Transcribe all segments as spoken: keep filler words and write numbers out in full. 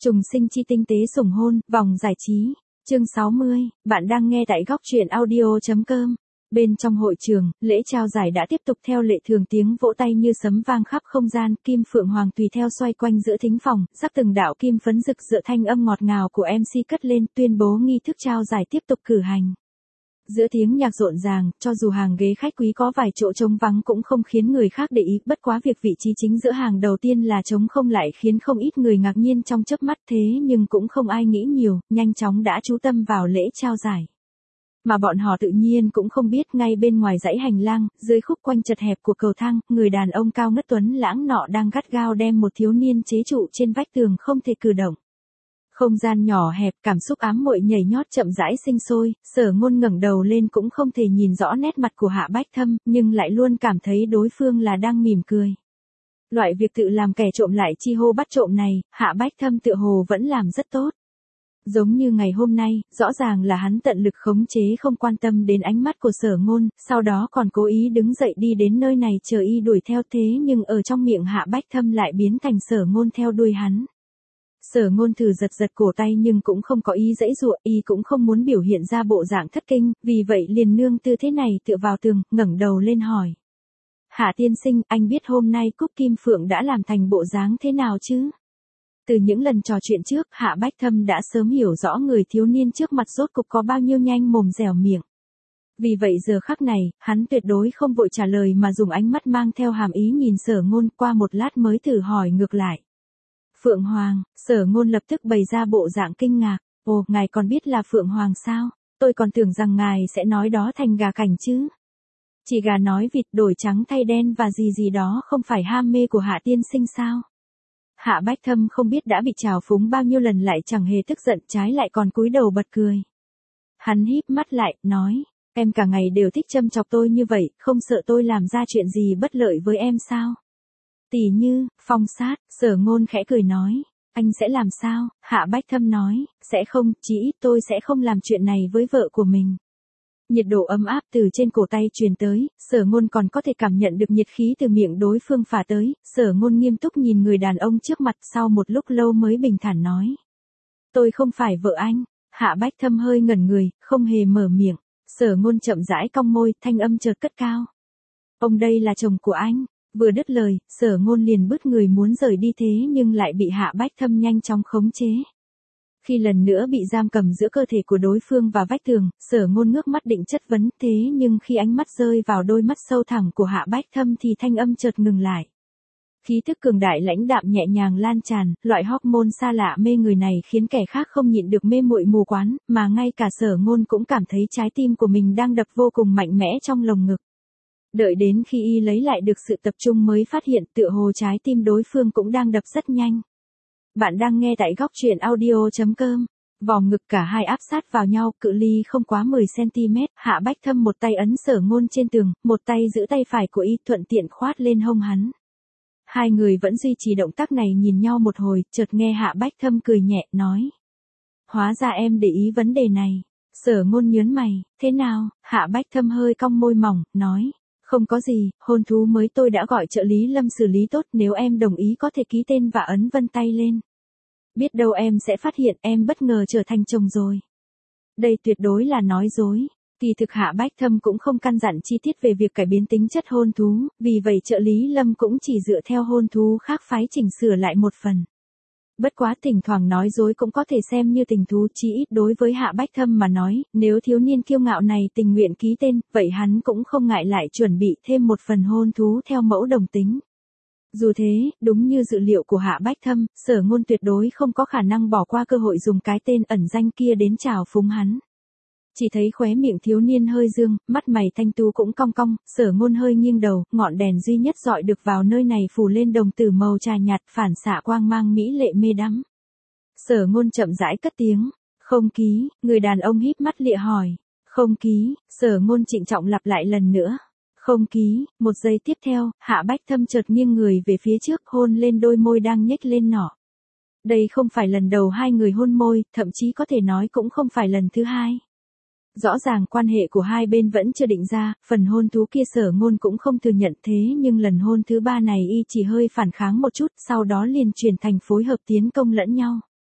Trùng sinh chi tinh tế sủng hôn, vòng giải trí. Chương sáu mươi, bạn đang nghe tại góc truyện audio chấm com. Bên trong hội trường, lễ trao giải đã tiếp tục theo lệ thường, tiếng vỗ tay như sấm vang khắp không gian, kim phượng hoàng tùy theo xoay quanh giữa thính phòng, rắc từng đạo kim phấn rực rỡ, thanh âm ngọt ngào của em xê cất lên, tuyên bố nghi thức trao giải tiếp tục cử hành. Giữa tiếng nhạc rộn ràng, cho dù hàng ghế khách quý có vài chỗ trống vắng cũng không khiến người khác để ý, bất quá việc vị trí chính giữa hàng đầu tiên là trống không lại khiến không ít người ngạc nhiên trong chớp mắt, thế nhưng cũng không ai nghĩ nhiều, nhanh chóng đã chú tâm vào lễ trao giải. Mà bọn họ tự nhiên cũng không biết, ngay bên ngoài dãy hành lang, dưới khúc quanh chật hẹp của cầu thang, người đàn ông cao ngất tuấn lãng nọ đang gắt gao đem một thiếu niên chế trụ trên vách tường không thể cử động. Không gian nhỏ hẹp, cảm xúc ám muội nhảy nhót chậm rãi sinh sôi, Sở Ngôn ngẩng đầu lên cũng không thể nhìn rõ nét mặt của Hạ Bách Thâm, nhưng lại luôn cảm thấy đối phương là đang mỉm cười. Loại việc tự làm kẻ trộm lại chi hô bắt trộm này, Hạ Bách Thâm tựa hồ vẫn làm rất tốt. Giống như ngày hôm nay, rõ ràng là hắn tận lực khống chế không quan tâm đến ánh mắt của Sở Ngôn, sau đó còn cố ý đứng dậy đi đến nơi này chờ y đuổi theo, thế nhưng ở trong miệng Hạ Bách Thâm lại biến thành Sở Ngôn theo đuôi hắn. Sở Ngôn thử giật giật cổ tay nhưng cũng không có ý giãy giụa, y cũng không muốn biểu hiện ra bộ dạng thất kinh, vì vậy liền nương tư thế này tựa vào tường, ngẩng đầu lên hỏi. Hạ tiên sinh, anh biết hôm nay Cúc Kim Phượng đã làm thành bộ dáng thế nào chứ? Từ những lần trò chuyện trước, Hạ Bách Thâm đã sớm hiểu rõ người thiếu niên trước mặt rốt cục có bao nhiêu nhanh mồm dẻo miệng. Vì vậy giờ khắc này, hắn tuyệt đối không vội trả lời mà dùng ánh mắt mang theo hàm ý nhìn Sở Ngôn, qua một lát mới thử hỏi ngược lại. Phượng Hoàng, Sở Ngôn lập tức bày ra bộ dạng kinh ngạc. Ồ, ngài còn biết là Phượng Hoàng sao? Tôi còn tưởng rằng ngài sẽ nói đó thành gà cảnh chứ. Chỉ gà nói vịt, đổi trắng thay đen và gì gì đó không phải ham mê của Hạ tiên sinh sao? Hạ Bách Thâm không biết đã bị trào phúng bao nhiêu lần lại chẳng hề tức giận, trái lại còn cúi đầu bật cười. Hắn híp mắt lại, nói, em cả ngày đều thích châm chọc tôi như vậy, không sợ tôi làm ra chuyện gì bất lợi với em sao? Tỉ như, phong sát, Sở Ngôn khẽ cười nói, anh sẽ làm sao? Hạ Bách Thâm nói, sẽ không, chỉ ít tôi sẽ không làm chuyện này với vợ của mình. Nhiệt độ ấm áp từ trên cổ tay truyền tới, Sở Ngôn còn có thể cảm nhận được nhiệt khí từ miệng đối phương phả tới, Sở Ngôn nghiêm túc nhìn người đàn ông trước mặt, sau một lúc lâu mới bình thản nói. Tôi không phải vợ anh. Hạ Bách Thâm hơi ngẩn người, không hề mở miệng. Sở Ngôn chậm rãi cong môi, thanh âm chợt cất cao. Ông đây là chồng của anh. Vừa dứt lời, Sở Ngôn liền bứt người muốn rời đi, thế nhưng lại bị Hạ Bách Thâm nhanh chóng khống chế. Khi lần nữa bị giam cầm giữa cơ thể của đối phương và vách tường, Sở Ngôn ngước mắt định chất vấn, thế nhưng khi ánh mắt rơi vào đôi mắt sâu thẳm của Hạ Bách Thâm thì thanh âm chợt ngừng lại. Khí thức cường đại lãnh đạm nhẹ nhàng lan tràn, loại hormone xa lạ mê người này khiến kẻ khác không nhịn được mê muội mù quáng, mà ngay cả Sở Ngôn cũng cảm thấy trái tim của mình đang đập vô cùng mạnh mẽ trong lồng ngực. Đợi đến khi y lấy lại được sự tập trung mới phát hiện tựa hồ trái tim đối phương cũng đang đập rất nhanh. Bạn đang nghe tại góc truyện audio chấm com. Vòng ngực cả hai áp sát vào nhau, cự ly không quá mười xăng ti mét, Hạ Bách Thâm một tay ấn Sở Ngôn trên tường, một tay giữ tay phải của y thuận tiện khoát lên hông hắn. Hai người vẫn duy trì động tác này nhìn nhau một hồi, chợt nghe Hạ Bách Thâm cười nhẹ, nói. Hóa ra em để ý vấn đề này. Sở Ngôn nhớn mày, thế nào? Hạ Bách Thâm hơi cong môi mỏng, nói. Không có gì, hôn thú mới tôi đã gọi trợ lý Lâm xử lý tốt, nếu em đồng ý có thể ký tên và ấn vân tay lên. Biết đâu em sẽ phát hiện em bất ngờ trở thành chồng rồi. Đây tuyệt đối là nói dối. Kỳ thực Hạ Bách Thâm cũng không căn dặn chi tiết về việc cải biến tính chất hôn thú, vì vậy trợ lý Lâm cũng chỉ dựa theo hôn thú khác phái chỉnh sửa lại một phần. Bất quá thỉnh thoảng nói dối cũng có thể xem như tình thú, chí ít đối với Hạ Bách Thâm mà nói, nếu thiếu niên kiêu ngạo này tình nguyện ký tên, vậy hắn cũng không ngại lại chuẩn bị thêm một phần hôn thú theo mẫu đồng tính. Dù thế, đúng như dự liệu của Hạ Bách Thâm, Sở Ngôn tuyệt đối không có khả năng bỏ qua cơ hội dùng cái tên ẩn danh kia đến trào phúng hắn. Chỉ thấy khóe miệng thiếu niên hơi dương, mắt mày thanh tú cũng cong cong, Sở Ngôn hơi nghiêng đầu, ngọn đèn duy nhất dọi được vào nơi này phủ lên đồng tử màu trà nhạt, phản xạ quang mang mỹ lệ mê đắm. Sở Ngôn chậm rãi cất tiếng, không ký, người đàn ông híp mắt lịa hỏi, không ký, Sở Ngôn trịnh trọng lặp lại lần nữa, không ký, một giây tiếp theo, Hạ Bách Thâm chợt nghiêng người về phía trước, hôn lên đôi môi đang nhếch lên nọ. Đây không phải lần đầu hai người hôn môi, thậm chí có thể nói cũng không phải lần thứ hai. Rõ ràng quan hệ của hai bên vẫn chưa định ra, phần hôn thú kia Sở Ngôn cũng không thừa nhận, thế nhưng lần hôn thứ ba này y chỉ hơi phản kháng một chút, sau đó liền chuyển thành phối hợp tiến công lẫn nhau.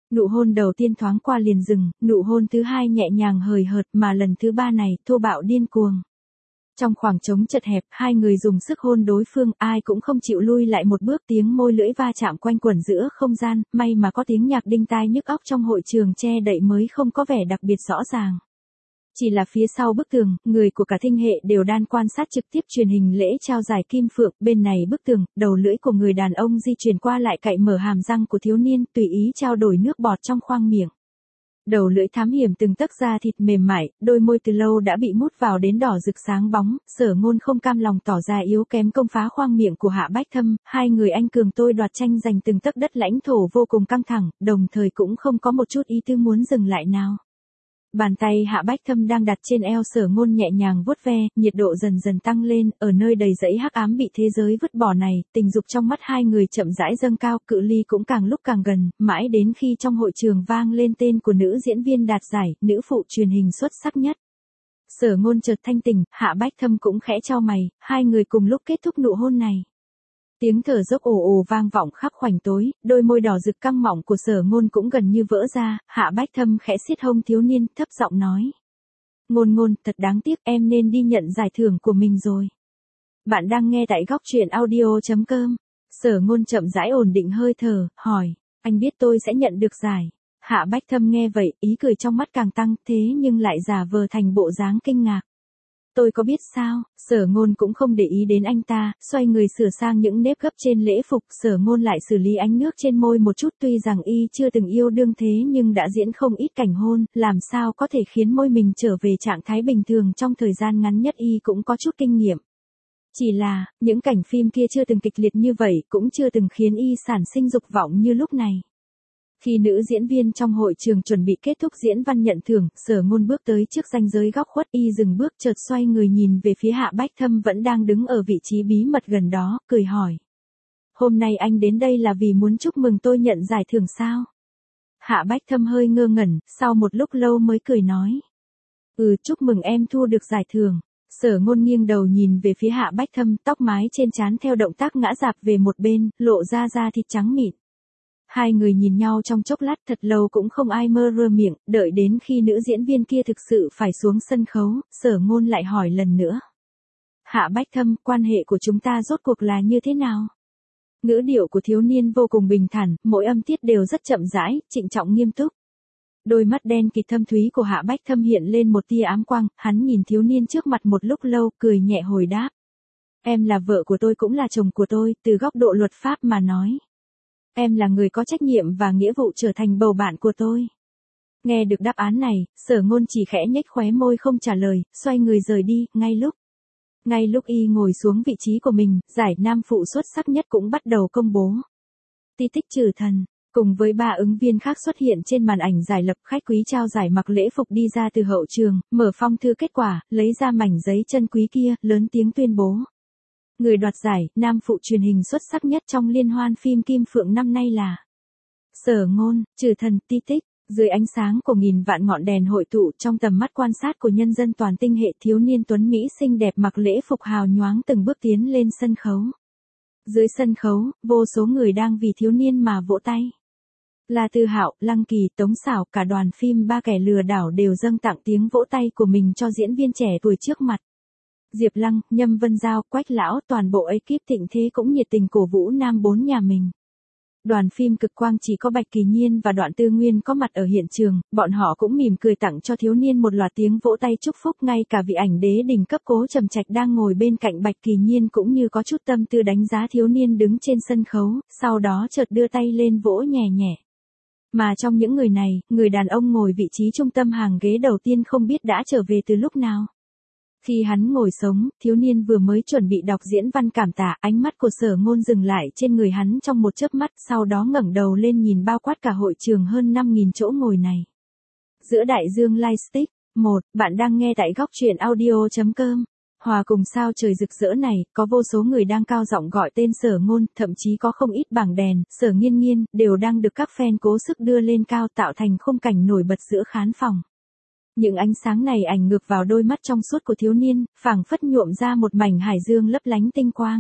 Nụ hôn đầu tiên thoáng qua liền dừng, nụ hôn thứ hai nhẹ nhàng hời hợt mà lần thứ ba này thô bạo điên cuồng. Trong khoảng trống chật hẹp, hai người dùng sức hôn đối phương, ai cũng không chịu lui lại một bước, tiếng môi lưỡi va chạm quanh quẩn giữa không gian, may mà có tiếng nhạc đinh tai nhức óc trong hội trường che đậy mới không có vẻ đặc biệt rõ ràng. Chỉ là phía sau bức tường, người của cả thinh hệ đều đang quan sát trực tiếp truyền hình lễ trao giải kim phượng, bên này bức tường, đầu lưỡi của người đàn ông di chuyển qua lại cạy mở hàm răng của thiếu niên, tùy ý trao đổi nước bọt trong khoang miệng. Đầu lưỡi thám hiểm từng tấc da thịt mềm mại, đôi môi từ lâu đã bị mút vào đến đỏ rực sáng bóng, Sở Ngôn không cam lòng tỏ ra yếu kém công phá khoang miệng của Hạ Bách Thâm, hai người anh cường tôi đoạt tranh giành từng tấc đất lãnh thổ vô cùng căng thẳng, đồng thời cũng không có một chút ý tư muốn dừng lại nào. Bàn tay Hạ Bách Thâm đang đặt trên eo Sở Ngôn nhẹ nhàng vuốt ve, nhiệt độ dần dần tăng lên, ở nơi đầy rẫy hắc ám bị thế giới vứt bỏ này, tình dục trong mắt hai người chậm rãi dâng cao, cự ly cũng càng lúc càng gần, mãi đến khi trong hội trường vang lên tên của nữ diễn viên đạt giải, nữ phụ truyền hình xuất sắc nhất. Sở Ngôn chợt thanh tỉnh, Hạ Bách Thâm cũng khẽ chau mày, hai người cùng lúc kết thúc nụ hôn này. Tiếng thở dốc ồ ồ vang vọng khắp khoảnh tối, đôi môi đỏ rực căng mọng của Sở Ngôn cũng gần như vỡ ra, Hạ Bách Thâm khẽ siết hông thiếu niên, thấp giọng nói. Ngôn Ngôn, thật đáng tiếc, em nên đi nhận giải thưởng của mình rồi. Bạn đang nghe tại góc truyện audio chấm com. Sở Ngôn chậm rãi ổn định hơi thở, hỏi, anh biết tôi sẽ nhận được giải. Hạ Bách Thâm nghe vậy, ý cười trong mắt càng tăng, thế nhưng lại giả vờ thành bộ dáng kinh ngạc. Tôi có biết sao, Sở Ngôn cũng không để ý đến anh ta, xoay người sửa sang những nếp gấp trên lễ phục, Sở Ngôn lại xử lý ánh nước trên môi một chút, tuy rằng y chưa từng yêu đương thế nhưng đã diễn không ít cảnh hôn, làm sao có thể khiến môi mình trở về trạng thái bình thường trong thời gian ngắn nhất, y cũng có chút kinh nghiệm. Chỉ là, những cảnh phim kia chưa từng kịch liệt như vậy, cũng chưa từng khiến y sản sinh dục vọng như lúc này. Khi nữ diễn viên trong hội trường chuẩn bị kết thúc diễn văn nhận thưởng, Sở Ngôn bước tới trước ranh giới góc khuất, y dừng bước chợt xoay người nhìn về phía Hạ Bách Thâm vẫn đang đứng ở vị trí bí mật gần đó, cười hỏi. Hôm nay anh đến đây là vì muốn chúc mừng tôi nhận giải thưởng sao? Hạ Bách Thâm hơi ngơ ngẩn, sau một lúc lâu mới cười nói. Ừ, chúc mừng em thu được giải thưởng. Sở Ngôn nghiêng đầu nhìn về phía Hạ Bách Thâm, tóc mái trên trán theo động tác ngã rạp về một bên, lộ ra da thịt trắng mịn. Hai người nhìn nhau trong chốc lát, thật lâu cũng không ai mơ rơ miệng, đợi đến khi nữ diễn viên kia thực sự phải xuống sân khấu, Sở Ngôn lại hỏi lần nữa. Hạ Bách Thâm, quan hệ của chúng ta rốt cuộc là như thế nào? Ngữ điệu của thiếu niên vô cùng bình thản, mỗi âm tiết đều rất chậm rãi, trịnh trọng nghiêm túc. Đôi mắt đen kịt thâm thúy của Hạ Bách Thâm hiện lên một tia ám quang, hắn nhìn thiếu niên trước mặt một lúc lâu, cười nhẹ hồi đáp. Em là vợ của tôi cũng là chồng của tôi, từ góc độ luật pháp mà nói. Em là người có trách nhiệm và nghĩa vụ trở thành bầu bạn của tôi. Nghe được đáp án này, Sở Ngôn chỉ khẽ nhếch khóe môi không trả lời, xoay người rời đi, ngay lúc. Ngay lúc y ngồi xuống vị trí của mình, giải nam phụ xuất sắc nhất cũng bắt đầu công bố. Ti tích trừ thần, cùng với ba ứng viên khác xuất hiện trên màn ảnh giải lập, khách quý trao giải mặc lễ phục đi ra từ hậu trường, mở phong thư kết quả, lấy ra mảnh giấy chân quý kia, lớn tiếng tuyên bố. Người đoạt giải, nam phụ truyền hình xuất sắc nhất trong liên hoan phim Kim Phượng năm nay là Sở Ngôn, trừ thần, ti tích. Dưới ánh sáng của nghìn vạn ngọn đèn hội tụ trong tầm mắt quan sát của nhân dân toàn tinh hệ, thiếu niên tuấn Mỹ xinh đẹp mặc lễ phục hào nhoáng từng bước tiến lên sân khấu. Dưới sân khấu, vô số người đang vì thiếu niên mà vỗ tay. La Tư Hạo, Lăng Kỳ, Tống Xảo, cả đoàn phim Ba Kẻ Lừa Đảo đều dâng tặng tiếng vỗ tay của mình cho diễn viên trẻ tuổi trước mặt. Diệp Lăng, Nhâm Vân Giao, Quách Lão, toàn bộ ekip Thịnh Thế cũng nhiệt tình cổ vũ nam bốn nhà mình. Đoàn phim Cực Quang chỉ có Bạch Kỳ Nhiên và Đoạn Tư Nguyên có mặt ở hiện trường, bọn họ cũng mỉm cười tặng cho thiếu niên một loạt tiếng vỗ tay chúc phúc, ngay cả vị ảnh đế đỉnh cấp Cố Trầm Trạch đang ngồi bên cạnh Bạch Kỳ Nhiên cũng như có chút tâm tư đánh giá thiếu niên đứng trên sân khấu, sau đó chợt đưa tay lên vỗ nhẹ nhẹ. Mà trong những người này, người đàn ông ngồi vị trí trung tâm hàng ghế đầu tiên không biết đã trở về từ lúc nào. Khi hắn ngồi sống, thiếu niên vừa mới chuẩn bị đọc diễn văn cảm tạ, ánh mắt của Sở Ngôn dừng lại trên người hắn trong một chớp mắt, sau đó ngẩng đầu lên nhìn bao quát cả hội trường hơn năm nghìn chỗ ngồi này. Giữa đại dương Lightstick, một, bạn đang nghe tại góc truyện audio chấm com. Hòa cùng sao trời rực rỡ này, có vô số người đang cao giọng gọi tên Sở Ngôn, thậm chí có không ít bảng đèn, Sở Nghiên Nghiên, đều đang được các fan cố sức đưa lên cao tạo thành khung cảnh nổi bật giữa khán phòng. Những ánh sáng này ảnh ngược vào đôi mắt trong suốt của thiếu niên, phảng phất nhuộm ra một mảnh hải dương lấp lánh tinh quang.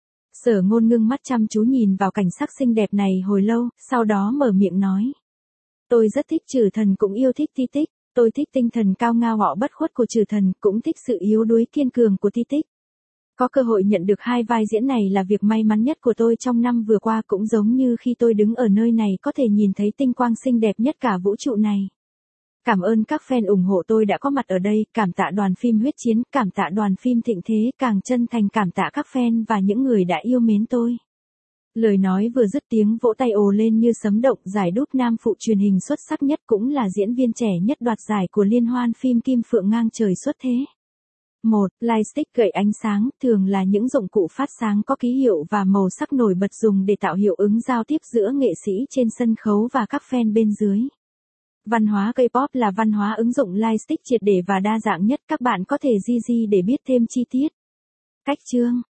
Sở Ngôn ngưng mắt chăm chú nhìn vào cảnh sắc xinh đẹp này hồi lâu, sau đó mở miệng nói. Tôi rất thích Trừ Thần cũng yêu thích Ti Tích, tôi thích tinh thần cao ngạo họ bất khuất của Trừ Thần, cũng thích sự yếu đuối kiên cường của Ti Tích. Có cơ hội nhận được hai vai diễn này là việc may mắn nhất của tôi trong năm vừa qua, cũng giống như khi tôi đứng ở nơi này có thể nhìn thấy tinh quang xinh đẹp nhất cả vũ trụ này. Cảm ơn các fan ủng hộ tôi đã có mặt ở đây, cảm tạ đoàn phim Huyết Chiến, cảm tạ đoàn phim Thịnh Thế, càng chân thành cảm tạ các fan và những người đã yêu mến tôi. Lời nói vừa dứt tiếng vỗ tay ồ lên như sấm động, giải đúp nam phụ truyền hình xuất sắc nhất cũng là diễn viên trẻ nhất đoạt giải của liên hoan phim Kim Phượng ngang trời xuất thế. một. Lightstick gậy ánh sáng, thường là những dụng cụ phát sáng có ký hiệu và màu sắc nổi bật dùng để tạo hiệu ứng giao tiếp giữa nghệ sĩ trên sân khấu và các fan bên dưới. Văn hóa K-pop là văn hóa ứng dụng lightstick triệt để và đa dạng nhất, các bạn có thể gi gi để biết thêm chi tiết. Cách chương